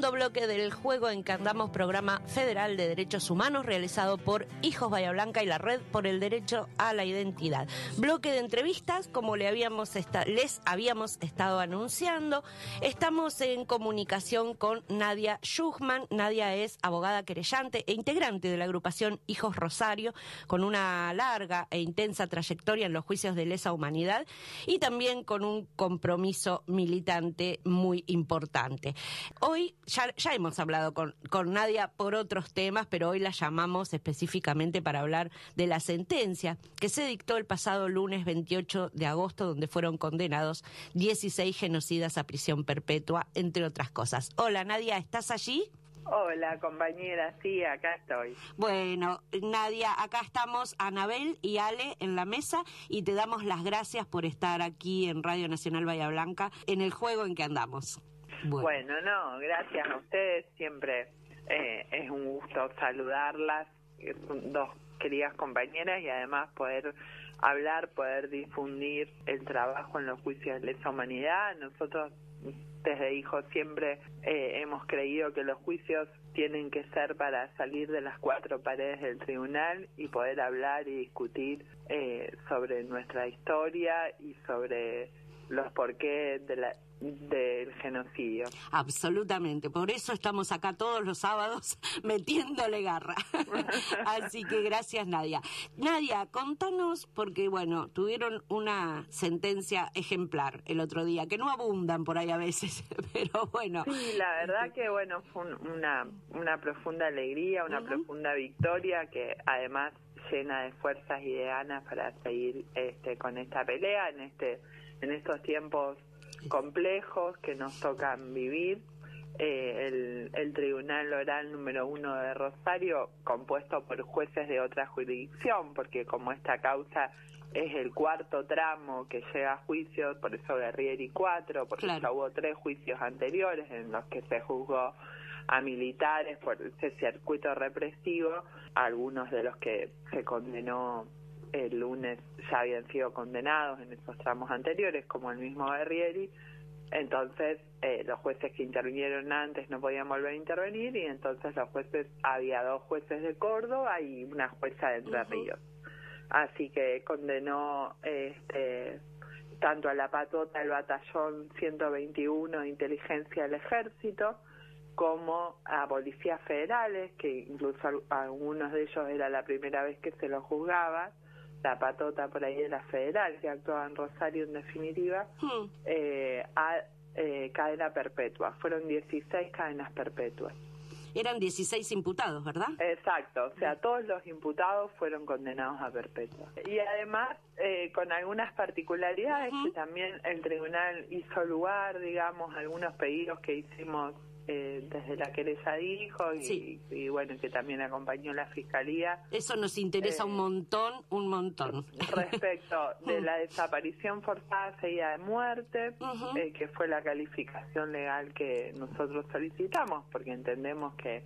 segundo bloque del Juego en que andamos, programa federal de derechos humanos realizado por Hijos Bahía Blanca y la Red por el Derecho a la Identidad. Bloque de entrevistas, como les habíamos estado anunciando. Estamos en comunicación con Nadia Schuchman. Nadia es abogada querellante e integrante de la agrupación Hijos Rosario, con una larga e intensa trayectoria en los juicios de lesa humanidad y también con un compromiso militante muy importante. Hoy ya hemos hablado con Nadia por otros temas, pero hoy la llamamos específicamente para hablar de la sentencia que se dictó el pasado lunes 28 de agosto, donde fueron condenados 16 genocidas a prisión perpetua, entre otras cosas. Hola Nadia, ¿estás allí? Hola compañera, sí, acá estoy. Bueno, Nadia, acá estamos Anabel y Ale en la mesa y te damos las gracias por estar aquí en Radio Nacional Bahía Blanca en el juego en que andamos. Bueno, gracias a ustedes, siempre es un gusto saludarlas, son dos queridas compañeras y además poder hablar, poder difundir el trabajo en los juicios de lesa humanidad. Nosotros desde Hijos siempre hemos creído que los juicios tienen que ser para salir de las cuatro paredes del tribunal y poder hablar y discutir sobre nuestra historia y sobre los porqués del genocidio. Absolutamente, por eso estamos acá todos los sábados metiéndole garra. Así que gracias Nadia. Nadia, contanos, porque bueno, tuvieron una sentencia ejemplar el otro día, que no abundan por ahí a veces, pero bueno. Sí, la verdad que bueno, fue una profunda alegría, una profunda victoria que además llena de fuerzas y de ganas para seguir con esta pelea en estos tiempos complejos que nos tocan vivir. El Tribunal Oral número 1 de Rosario, compuesto por jueces de otra jurisdicción, porque como esta causa es el cuarto tramo que llega a juicio, por eso Guerrieri 4, porque ya hubo 3 juicios anteriores en los que se juzgó a militares por ese circuito represivo, algunos de los que se condenó el lunes ya habían sido condenados en esos tramos anteriores, como el mismo Guerrieri. Entonces los jueces que intervinieron antes no podían volver a intervenir y entonces había 2 jueces de Córdoba y una jueza de Entre Ríos. Así que condenó tanto a la patota del batallón 121 de inteligencia del ejército como a policías federales, que incluso algunos de ellos era la primera vez que se los juzgaba. La patota por ahí era federal, que actuaba en Rosario en definitiva, a cadena perpetua. Fueron 16 cadenas perpetuas. Eran 16 imputados, ¿verdad? Exacto, o sea, todos los imputados fueron condenados a perpetua. Y además, con algunas particularidades que también el tribunal hizo lugar, digamos, algunos pedidos que hicimos desde la querella dijo y bueno, que también acompañó la Fiscalía. Eso nos interesa un montón. Respecto de la desaparición forzada seguida de muerte, que fue la calificación legal que nosotros solicitamos, porque entendemos que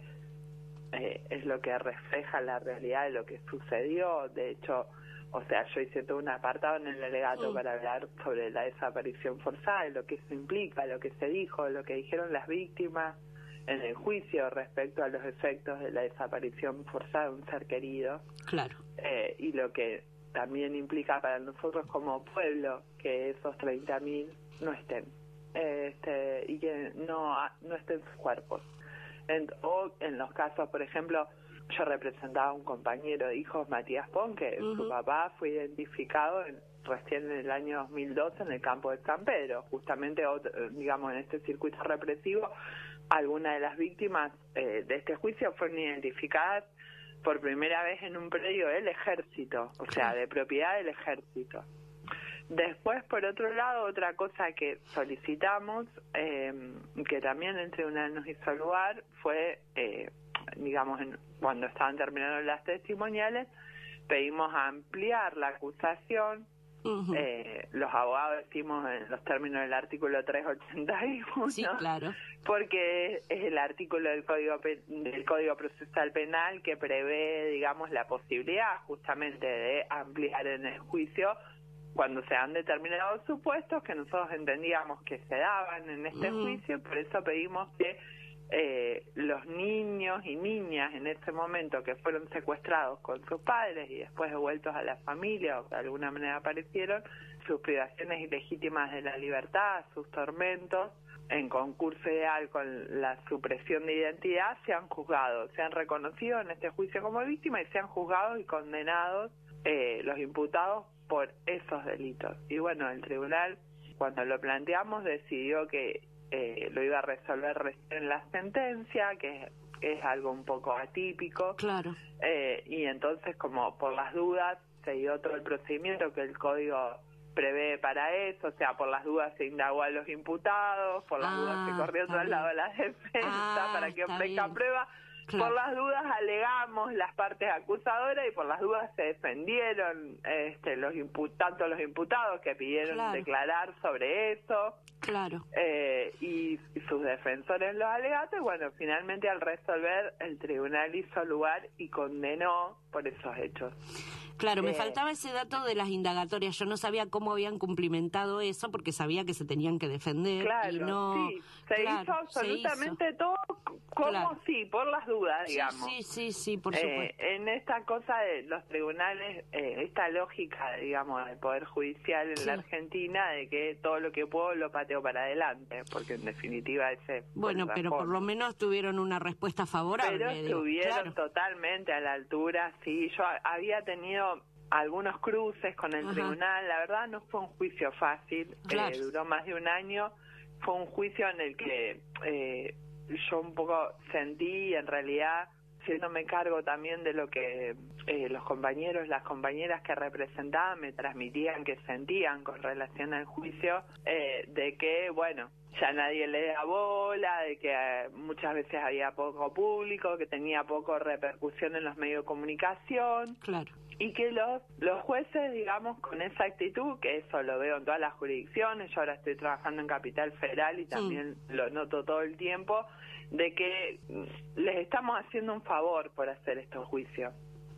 es lo que refleja la realidad de lo que sucedió. De hecho, o sea, yo hice todo un apartado en el alegato para hablar sobre la desaparición forzada, de lo que eso implica, lo que se dijo, lo que dijeron las víctimas en el juicio respecto a los efectos de la desaparición forzada de un ser querido. Claro. Y lo que también implica para nosotros como pueblo que esos 30.000 no estén, y que no estén sus cuerpos. O en los casos, por ejemplo, yo representaba a un compañero de Hijos, Matías Pon, que su papá fue identificado recién en el año 2012 en el campo de San Pedro. Justamente, digamos, en este circuito represivo, algunas de las víctimas de este juicio fueron identificadas por primera vez en un predio del ejército, o sea, de propiedad del ejército. Después, por otro lado, otra cosa que solicitamos, que también el tribunal nos hizo lugar, fue, digamos, cuando estaban terminando las testimoniales, pedimos ampliar la acusación. Los abogados decimos en los términos del artículo 381, sí, claro, porque es el artículo del Código Procesal Penal que prevé, digamos, la posibilidad justamente de ampliar en el juicio cuando se han determinados supuestos que nosotros entendíamos que se daban en este juicio. Por eso pedimos que los niños y niñas en ese momento que fueron secuestrados con sus padres y después devueltos a la familia o de alguna manera aparecieron, sus privaciones ilegítimas de la libertad, sus tormentos, en concurso ideal con la supresión de identidad, se han juzgado, se han reconocido en este juicio como víctimas y se han juzgado y condenados los imputados por esos delitos. Y bueno, el tribunal, cuando lo planteamos, decidió que lo iba a resolver recién en la sentencia, que es algo un poco atípico. Claro. Y entonces, como por las dudas, se dio todo el procedimiento que el código prevé para eso, o sea, por las dudas se indagó a los imputados, por las dudas se corrió traslado a la defensa para que ofrezca prueba. Claro. Por las dudas alegamos las partes acusadoras y por las dudas se defendieron tanto los imputados que pidieron declarar sobre eso. Claro. Y sus defensores los alegatos. Bueno, finalmente al resolver el tribunal hizo lugar y condenó por esos hechos. Claro, me faltaba ese dato de las indagatorias. Yo no sabía cómo habían cumplimentado eso porque sabía que se tenían que defender. Claro, y no... sí, se hizo absolutamente todo como sí, por las dudas, digamos. Sí, por supuesto. En esta cosa de los tribunales, esta lógica, digamos, del Poder Judicial en la Argentina, de que todo lo que puedo lo pateo para adelante, porque en definitiva ese... Bueno, pero por lo menos tuvieron una respuesta favorable. Pero estuvieron totalmente a la altura, sí. Yo había tenido algunos cruces con el tribunal, la verdad no fue un juicio fácil, duró más de un año, fue un juicio en el que yo un poco sentí, en realidad, haciéndome cargo también de lo que los compañeros, las compañeras que representaban me transmitían que sentían con relación al juicio, de que, bueno, ya nadie le da bola, de que muchas veces había poco público, que tenía poco repercusión en los medios de comunicación. Claro. Y que los jueces, digamos, con esa actitud, que eso lo veo en todas las jurisdicciones, yo ahora estoy trabajando en Capital Federal y también lo noto todo el tiempo, de que les estamos haciendo un favor por hacer estos juicios,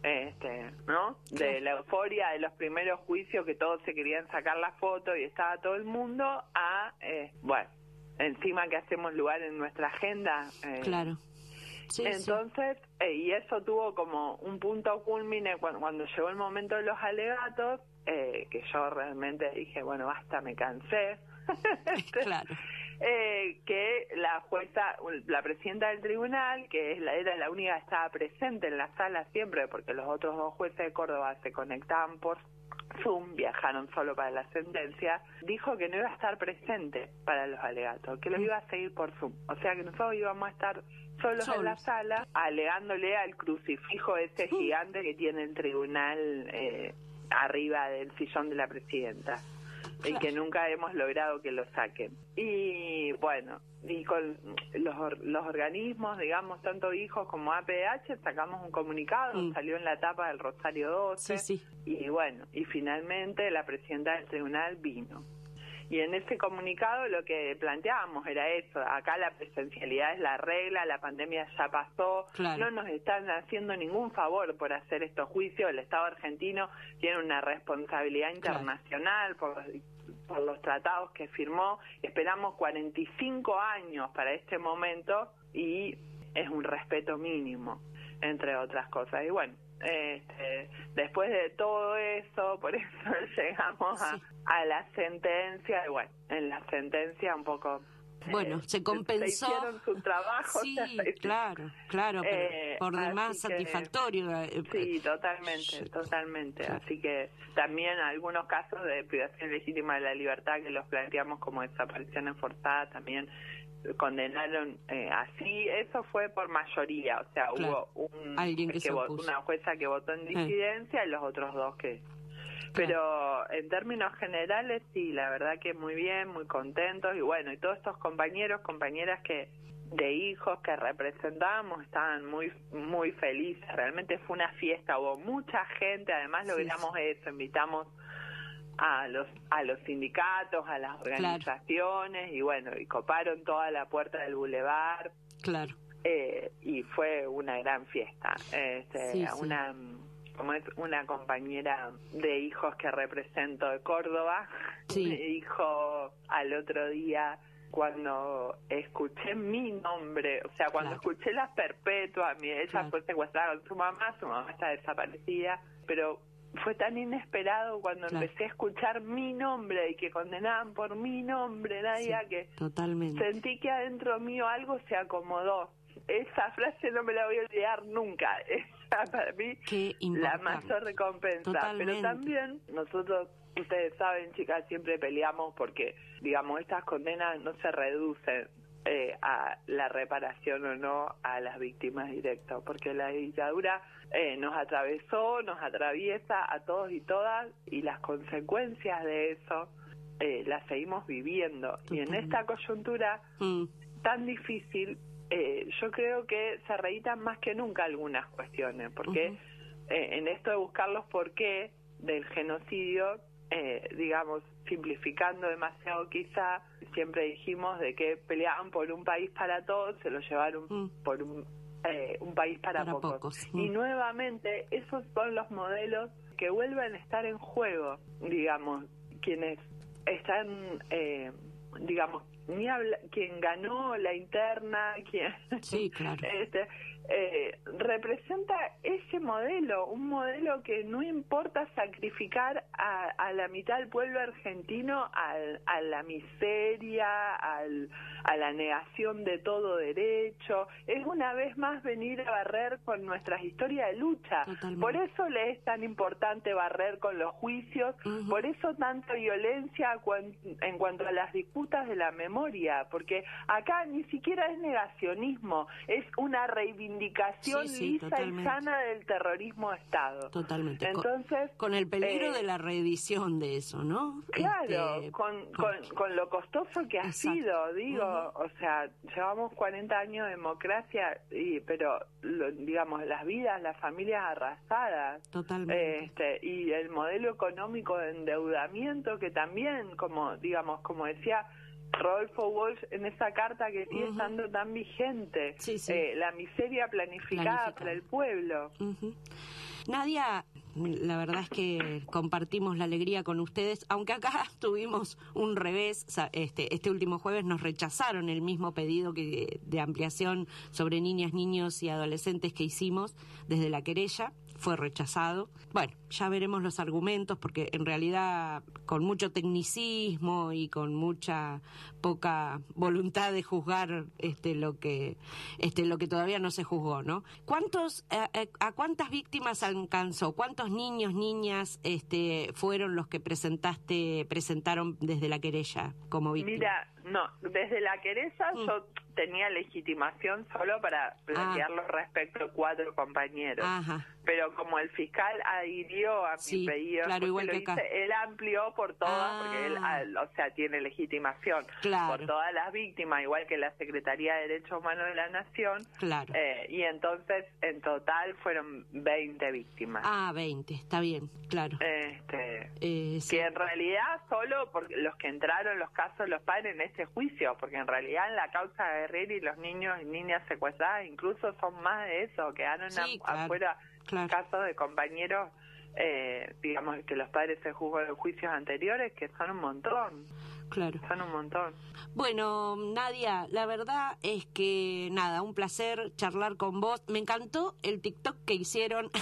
¿no? De la euforia de los primeros juicios que todos se querían sacar la foto y estaba todo el mundo, a, bueno, encima que hacemos lugar en nuestra agenda. Claro. Sí, entonces, y eso tuvo como un punto culmine cuando llegó el momento de los alegatos, que yo realmente dije, bueno, basta, me cansé. Claro. Que la jueza, la presidenta del tribunal, que era la única que estaba presente en la sala siempre, porque los otros dos jueces de Córdoba se conectaban por Zoom, viajaron solo para la sentencia, dijo que no iba a estar presente para los alegatos, que los iba a seguir por Zoom. O sea que nosotros íbamos a estar solos en la sala, alegándole al crucifijo ese gigante que tiene el tribunal arriba del sillón de la presidenta. Y que nunca hemos logrado que lo saquen. Y bueno, y con los organismos, digamos, tanto hijos como APH, sacamos un comunicado, salió en la tapa del Rosario 12, y bueno, y finalmente la presidenta del tribunal vino. Y en ese comunicado lo que planteábamos era eso, acá la presencialidad es la regla, la pandemia ya pasó, no nos están haciendo ningún favor por hacer estos juicios, el Estado argentino tiene una responsabilidad internacional por los tratados que firmó, esperamos 45 años para este momento y es un respeto mínimo, entre otras cosas. Y bueno, después de todo eso, por eso llegamos a la sentencia, y bueno, en la sentencia un poco se compensó. Se hicieron su trabajo. Sí, claro, pero por demás satisfactorio. Sí, totalmente. Así que también algunos casos de privación legítima de la libertad que los planteamos como desapariciones forzadas también condenaron así. Eso fue por mayoría, o sea, hubo una jueza que votó en disidencia y los otros dos que... Pero en términos generales, sí, la verdad que muy bien, muy contentos. Y bueno, y todos estos compañeros, compañeras de hijos que representábamos estaban muy felices. Realmente fue una fiesta, hubo mucha gente. Además logramos eso, invitamos a los sindicatos, a las organizaciones, y bueno, y coparon toda la puerta del bulevar. Claro. Y fue una gran fiesta. Como es una compañera de hijos que represento de Córdoba, me dijo al otro día, cuando escuché mi nombre, o sea, cuando escuché las perpetuas, ella fue secuestrada con su mamá está desaparecida, pero fue tan inesperado cuando empecé a escuchar mi nombre y que condenaban por mi nombre, Nadia, que sentí que adentro mío algo se acomodó. Esa frase no me la voy a olvidar nunca. Esa para mí la mayor recompensa. Pero también nosotros, ustedes saben, chicas, siempre peleamos porque, digamos, estas condenas no se reducen a la reparación o no a las víctimas directas, porque la dictadura nos atravesó, nos atraviesa a todos y todas, y las consecuencias de eso las seguimos viviendo. Y en esta coyuntura tan difícil, yo creo que se reeditan más que nunca algunas cuestiones, porque en esto de buscar los porqué del genocidio, digamos, simplificando demasiado quizá, siempre dijimos de que peleaban por un país para todos, se lo llevaron por un país para pocos. Y nuevamente esos son los modelos que vuelven a estar en juego, digamos, quienes están, digamos, quien ganó la interna, quien representa ese modelo, un modelo que no importa sacrificar a la mitad del pueblo argentino a la miseria, a la negación de todo derecho. Es una vez más venir a barrer con nuestras historias de lucha. Por eso le es tan importante barrer con los juicios, por eso tanta violencia en cuanto a las disputas de la memoria, porque acá ni siquiera es negacionismo, es una reivindicación lisa y sana del terrorismo de Estado. Totalmente. Entonces, con el peligro de la reedición de eso, ¿no? Claro, con lo costoso que ha sido, digo, o sea, llevamos 40 años de democracia, pero digamos, las vidas, las familias arrasadas. Totalmente. Y el modelo económico de endeudamiento que también, como decía Rodolfo Walsh en esa carta que sigue estando tan vigente, la miseria planificada para el pueblo. Nadia, la verdad es que compartimos la alegría con ustedes, aunque acá tuvimos un revés. Este último jueves nos rechazaron el mismo pedido de ampliación sobre niñas, niños y adolescentes que hicimos desde la querella. Fue rechazado. Bueno, ya veremos los argumentos, porque en realidad con mucho tecnicismo y con mucha poca voluntad de juzgar lo que todavía no se juzgó, ¿no? ¿A cuántas víctimas alcanzó? ¿Cuántos niños, niñas fueron los que presentaron desde la querella como víctimas? Mira, no, desde la querella yo tenía legitimación solo para plantearlo respecto a 4 compañeros. Pero como el fiscal adhirió a mi pedido, claro, igual que acá. Él amplió por todas, porque él, tiene legitimación por todas las víctimas, igual que la Secretaría de Derechos Humanos de la Nación. Claro. Y entonces, en total, fueron 20 víctimas. 20, está bien, claro. Que en realidad solo porque los que entraron los casos los padres en este juicio, porque en realidad en la causa de Herrera y los niños y niñas secuestradas incluso son más de eso, quedaron afuera casos de compañeros, digamos, que los padres se juzgan en juicios anteriores, que son un montón. Claro. Son un montón. Bueno, Nadia, la verdad es que nada, un placer charlar con vos. Me encantó el TikTok que hicieron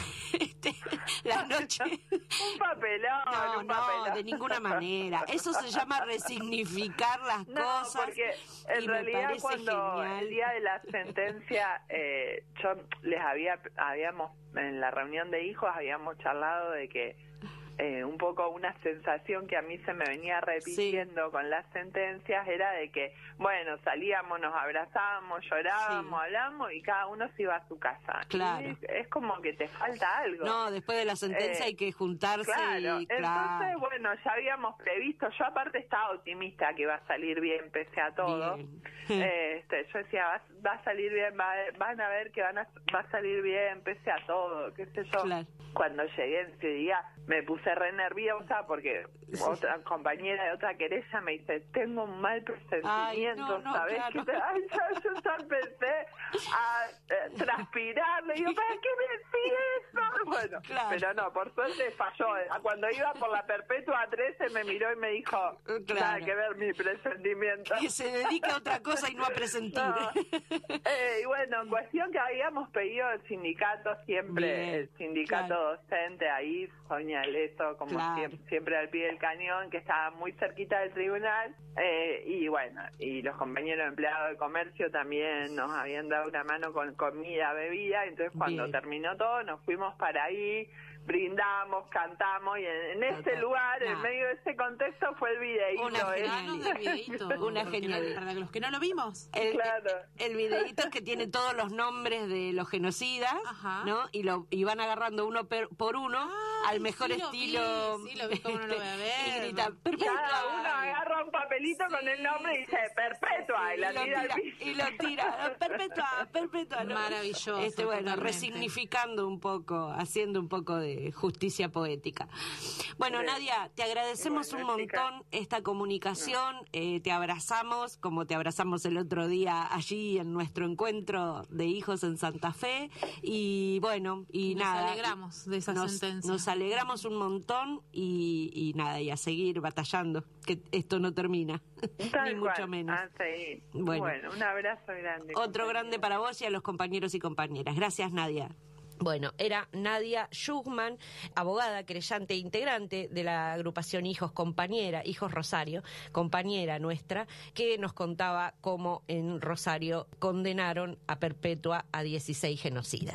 la noche. Un papelón. No, de ninguna manera. Eso se llama resignificar las cosas. Porque en realidad cuando el día de la sentencia, yo les habíamos, en la reunión de hijos, habíamos charlado de que un poco una sensación que a mí se me venía repitiendo con las sentencias era de que, bueno, salíamos, nos abrazábamos, llorábamos, hablamos y cada uno se iba a su casa. Claro. Es como que te falta algo. No, después de la sentencia hay que juntarse. Claro. Entonces, bueno, ya habíamos previsto, yo aparte estaba optimista que iba a salir bien pese a todo. Yo decía, va a salir bien, van a ver que va a salir bien pese a todo, qué sé yo. Claro. Cuando llegué ese día, me puse re nerviosa porque otra compañera de otra querella me dice, tengo un mal presentimiento, ¿sabes? Claro. Ay, yo ya empecé a transpirar, le digo, ¿para qué me decís eso? Bueno, Claro. pero no, por suerte falló. Cuando iba por la Perpetua 13 me miró y me dijo, nada que ver mi presentimiento. Que se dedica a otra cosa y no a presentir. No. Y bueno, cuestión que habíamos pedido el sindicato siempre, Bien, el sindicato docente ahí, Sonia Leso, como siempre al pie del cañón, que estaba muy cerquita del tribunal, y bueno, y los compañeros empleados de comercio también nos habían dado una mano con comida, bebida, entonces cuando terminó todo nos fuimos para ahí, brindamos, cantamos, y en ese lugar, en medio de ese contexto, fue el videíto. Una genialidad. Para los que no lo vimos. El videíto que tiene todos los nombres de los genocidas, ¿no? Y van agarrando uno por uno al mejor estilo. Sí, lo vi, como no lo voy a ver. Y grita, cada uno agarra un papelito con el nombre y dice Perpetua, y lo tira, Perpetua. ¿no? Maravilloso. Bueno, resignificando un poco, haciendo un poco de justicia poética. Bueno, Nadia, te agradecemos un montón esta comunicación, te abrazamos como te abrazamos el otro día allí en nuestro encuentro de hijos en Santa Fe, y bueno, y nada. Nos alegramos de esa sentencia. Nos alegramos un montón y nada, y a seguir batallando, que esto no termina, ni mucho menos. Bueno, un abrazo grande. Otro grande para vos y a los compañeros y compañeras. Gracias, Nadia. Bueno, era Nadia Schuchman, abogada, querellante e integrante de la agrupación Hijos Rosario, compañera nuestra, que nos contaba cómo en Rosario condenaron a perpetua a 16 genocidas.